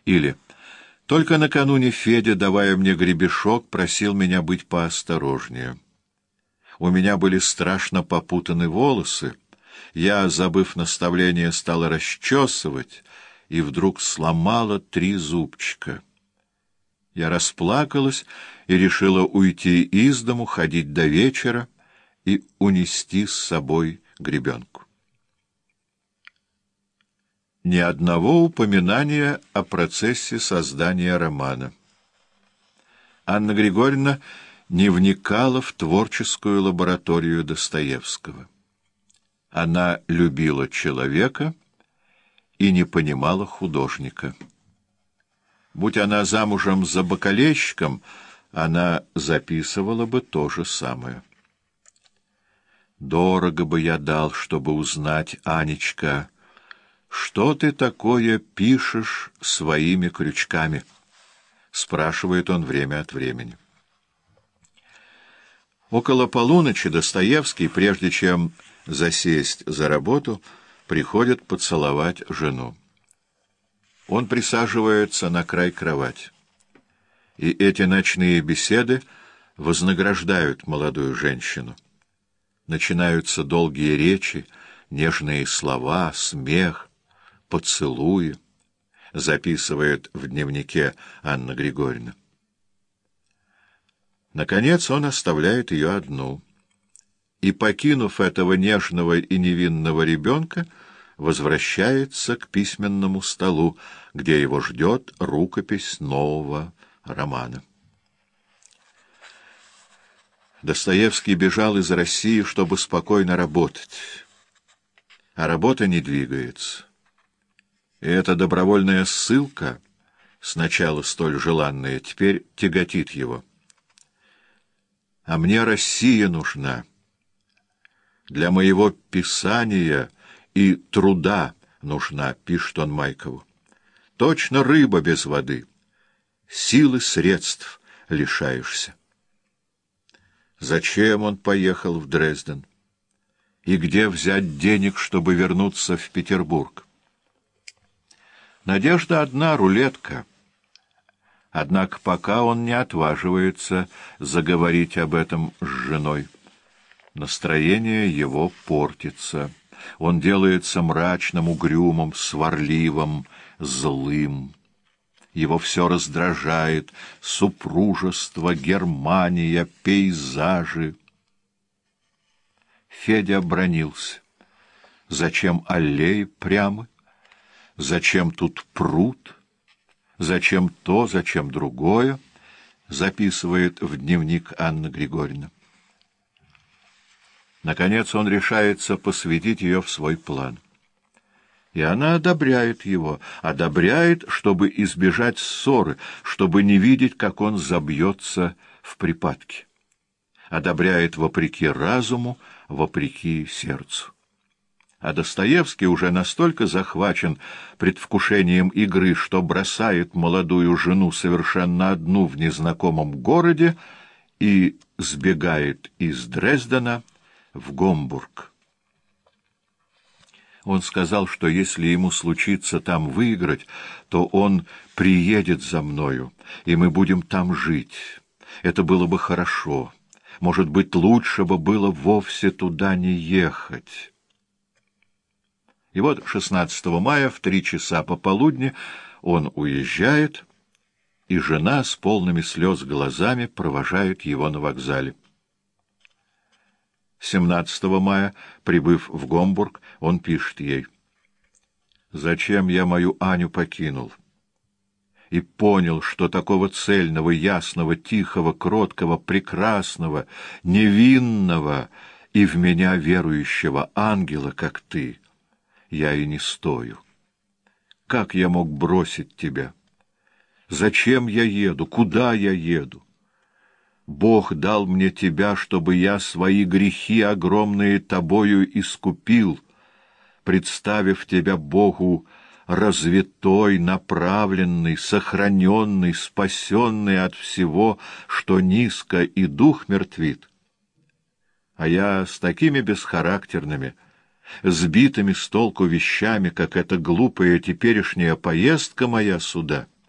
Или «Только накануне Федя, давая мне гребешок, просил меня быть поосторожнее. У меня были страшно попутаны волосы. Я, забыв наставление, стала расчесывать, и вдруг сломала 3 зубчика. Я расплакалась и решила уйти из дому, ходить до вечера и унести с собой гребенку». Ни одного упоминания о процессе создания романа. Анна Григорьевна не вникала в творческую лабораторию Достоевского. Она любила человека и не понимала художника. Будь она замужем за бакалейщиком, она записывала бы то же самое. «Дорого бы я дал, чтобы узнать, Анечка, что ты такое пишешь своими крючками?» — спрашивает он время от времени. Около полуночи Достоевский, прежде чем засесть за работу, приходит поцеловать жену. Он присаживается на край кровати. И эти ночные беседы вознаграждают молодую женщину. Начинаются долгие речи, нежные слова, смех, поцелуи, записывает в дневнике Анна Григорьевна. Наконец он оставляет ее одну и, покинув этого нежного и невинного ребенка, возвращается к письменному столу, где его ждет рукопись нового романа. Достоевский бежал из России, чтобы спокойно работать, а работа не двигается. И эта добровольная ссылка, сначала столь желанная, теперь тяготит его. «А мне Россия нужна. Для моего писания и труда нужна», — пишет он Майкову. «Точно рыба без воды. Силы средств лишаешься». Зачем он поехал в Дрезден? И где взять денег, чтобы вернуться в Петербург? Надежда одна — рулетка. Однако пока он не отваживается заговорить об этом с женой. Настроение его портится. Он делается мрачным, угрюмым, сварливым, злым. Его все раздражает: супружество, Германия, пейзажи. Федя бранился. Зачем аллеи прямы? Зачем тут пруд? Зачем то, зачем другое? Записывает в дневник Анна Григорьевна. Наконец он решается посвятить ее в свой план. И она одобряет его, одобряет, чтобы избежать ссоры, чтобы не видеть, как он забьется в припадке. Одобряет вопреки разуму, вопреки сердцу. А Достоевский уже настолько захвачен предвкушением игры, что бросает молодую жену совершенно одну в незнакомом городе и сбегает из Дрездена в Гомбург. Он сказал, что если ему случится там выиграть, то он приедет за мною, и мы будем там жить. Это было бы хорошо. Может быть, лучше бы было вовсе туда не ехать. И вот 16 мая в 3 часа пополудни он уезжает, и жена с полными слез глазами провожает его на вокзале. 17 мая, прибыв в Гомбург, он пишет ей: «Зачем я мою Аню покинул? И понял, что такого цельного, ясного, тихого, кроткого, прекрасного, невинного и в меня верующего ангела, как ты, я и не стою. Как я мог бросить тебя? Зачем я еду? Куда я еду? Бог дал мне тебя, чтобы я свои грехи огромные тобою искупил, представив тебя Богу развитой, направленный, сохраненный, спасенный от всего, что низко и дух мертвит. А я с такими бесхарактерными, сбитыми с толку вещами, как эта глупая теперешняя поездка моя сюда —